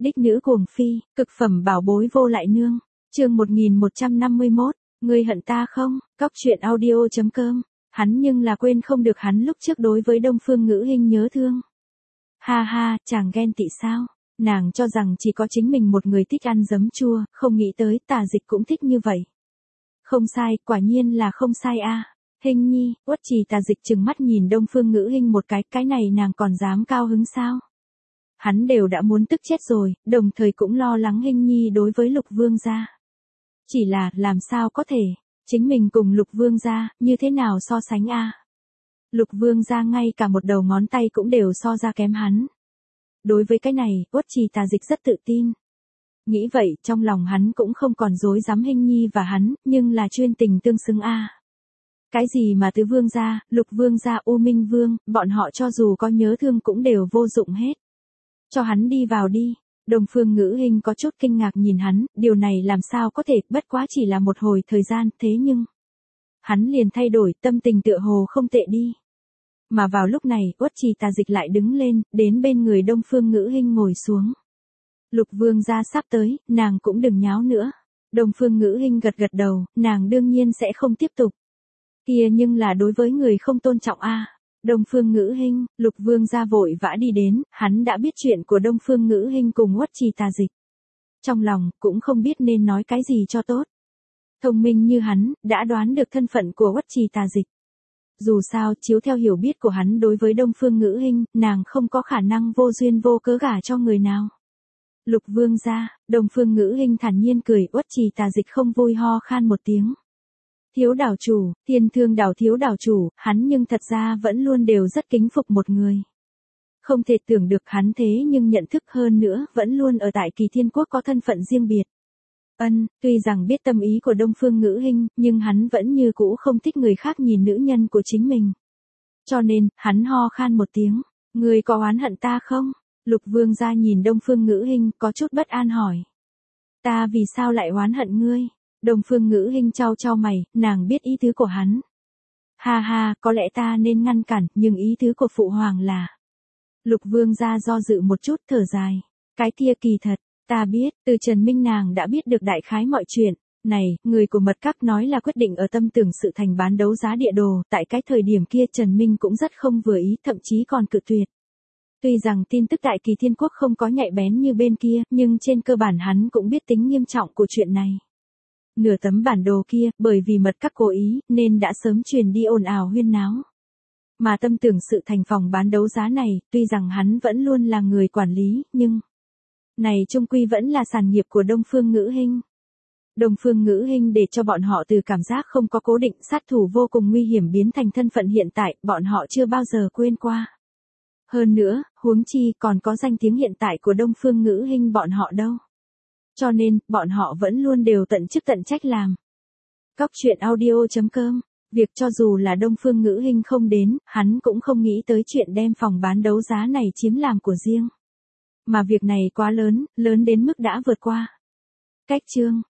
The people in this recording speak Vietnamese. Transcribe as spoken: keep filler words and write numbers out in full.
Đích nữ cuồng phi, cực phẩm bảo bối vô lại nương. Chương một nghìn một trăm năm mươi mốt, ngươi hận ta không? Cóc truyện audio chấm com. Hắn nhưng là quên không được hắn lúc trước đối với Đông Phương Ngữ Hinh nhớ thương. Ha ha, chàng ghen tị sao? Nàng cho rằng chỉ có chính mình một người thích ăn giấm chua, không nghĩ tới Tà Dịch cũng thích như vậy. Không sai, quả nhiên là không sai a. À. Hinh nhi, Uất Trì Tà Dịch trừng mắt nhìn Đông Phương Ngữ Hinh một cái, cái này nàng còn dám cao hứng sao? Hắn đều đã muốn tức chết rồi, đồng thời cũng lo lắng Hinh nhi đối với Lục Vương gia. Chỉ là, làm sao có thể, chính mình cùng Lục Vương gia, như thế nào so sánh a? À? Lục Vương gia ngay cả một đầu ngón tay cũng đều so ra kém hắn. Đối với cái này, Uất Trì Tà Dịch rất tự tin. Nghĩ vậy, trong lòng hắn cũng không còn dối dám Hinh nhi và hắn, nhưng là chuyên tình tương xứng a. À. Cái gì mà Tứ Vương gia, Lục Vương gia, U Minh Vương, bọn họ cho dù có nhớ thương cũng đều vô dụng hết. Cho hắn đi vào đi. Đông Phương Ngữ Hinh có chút kinh ngạc nhìn hắn, điều này làm sao có thể, bất quá chỉ là một hồi thời gian, thế nhưng hắn liền thay đổi, tâm tình tựa hồ không tệ đi. Mà vào lúc này, Uất Trì Tà Dịch lại đứng lên, đến bên người Đông Phương Ngữ Hinh ngồi xuống. Lục Vương gia sắp tới, nàng cũng đừng nháo nữa. Đông Phương Ngữ Hinh gật gật đầu, nàng đương nhiên sẽ không tiếp tục. Kia nhưng là đối với người không tôn trọng a. À. Đông Phương Ngữ Hinh, Lục Vương gia vội vã đi đến, hắn đã biết chuyện của Đông Phương Ngữ Hinh cùng Uất Trì Tà Dịch. Trong lòng, cũng không biết nên nói cái gì cho tốt. Thông minh như hắn, đã đoán được thân phận của Uất Trì Tà Dịch. Dù sao, chiếu theo hiểu biết của hắn đối với Đông Phương Ngữ Hinh, nàng không có khả năng vô duyên vô cớ gả cho người nào. Lục Vương gia, Đông Phương Ngữ Hinh thản nhiên cười, Uất Trì Tà Dịch không vui ho khan một tiếng. Thiếu đảo chủ, Thiên Thương đảo thiếu đảo chủ, hắn nhưng thật ra vẫn luôn đều rất kính phục một người. Không thể tưởng được hắn thế nhưng nhận thức hơn nữa, vẫn luôn ở tại Kỳ Thiên Quốc có thân phận riêng biệt. Ân, tuy rằng biết tâm ý của Đông Phương Ngữ Hinh, nhưng hắn vẫn như cũ không thích người khác nhìn nữ nhân của chính mình. Cho nên, hắn ho khan một tiếng, ngươi có oán hận ta không? Lục Vương gia nhìn Đông Phương Ngữ Hinh có chút bất an hỏi. Ta vì sao lại oán hận ngươi? Đông Phương Ngữ Hinh chau chau mày, nàng biết ý tứ của hắn. Ha ha, có lẽ ta nên ngăn cản, nhưng ý tứ của Phụ Hoàng là... Lục Vương gia do dự một chút thở dài. Cái kia kỳ thật, ta biết, từ Trần Minh nàng đã biết được đại khái mọi chuyện. Này, người của Mật Các nói là quyết định ở Tâm Tưởng Sự Thành bán đấu giá địa đồ, tại cái thời điểm kia Trần Minh cũng rất không vừa ý, thậm chí còn cự tuyệt. Tuy rằng tin tức tại Kỳ Thiên Quốc không có nhạy bén như bên kia, nhưng trên cơ bản hắn cũng biết tính nghiêm trọng của chuyện này. Nửa tấm bản đồ kia, bởi vì Mật Các cố ý, nên đã sớm truyền đi ồn ào huyên náo. Mà Tâm Tưởng Sự Thành phòng bán đấu giá này, tuy rằng hắn vẫn luôn là người quản lý, nhưng... này chung quy vẫn là sản nghiệp của Đông Phương Ngữ Hinh. Đông Phương Ngữ Hinh để cho bọn họ từ cảm giác không có cố định sát thủ vô cùng nguy hiểm biến thành thân phận hiện tại, bọn họ chưa bao giờ quên qua. Hơn nữa, huống chi còn có danh tiếng hiện tại của Đông Phương Ngữ Hinh bọn họ đâu. Cho nên, bọn họ vẫn luôn đều tận chức tận trách làm. Cóc truyện audio chấm com. Việc cho dù là Đông Phương Ngữ Hinh không đến, hắn cũng không nghĩ tới chuyện đem phòng bán đấu giá này chiếm làm của riêng. Mà việc này quá lớn, lớn đến mức đã vượt qua. Cách chương.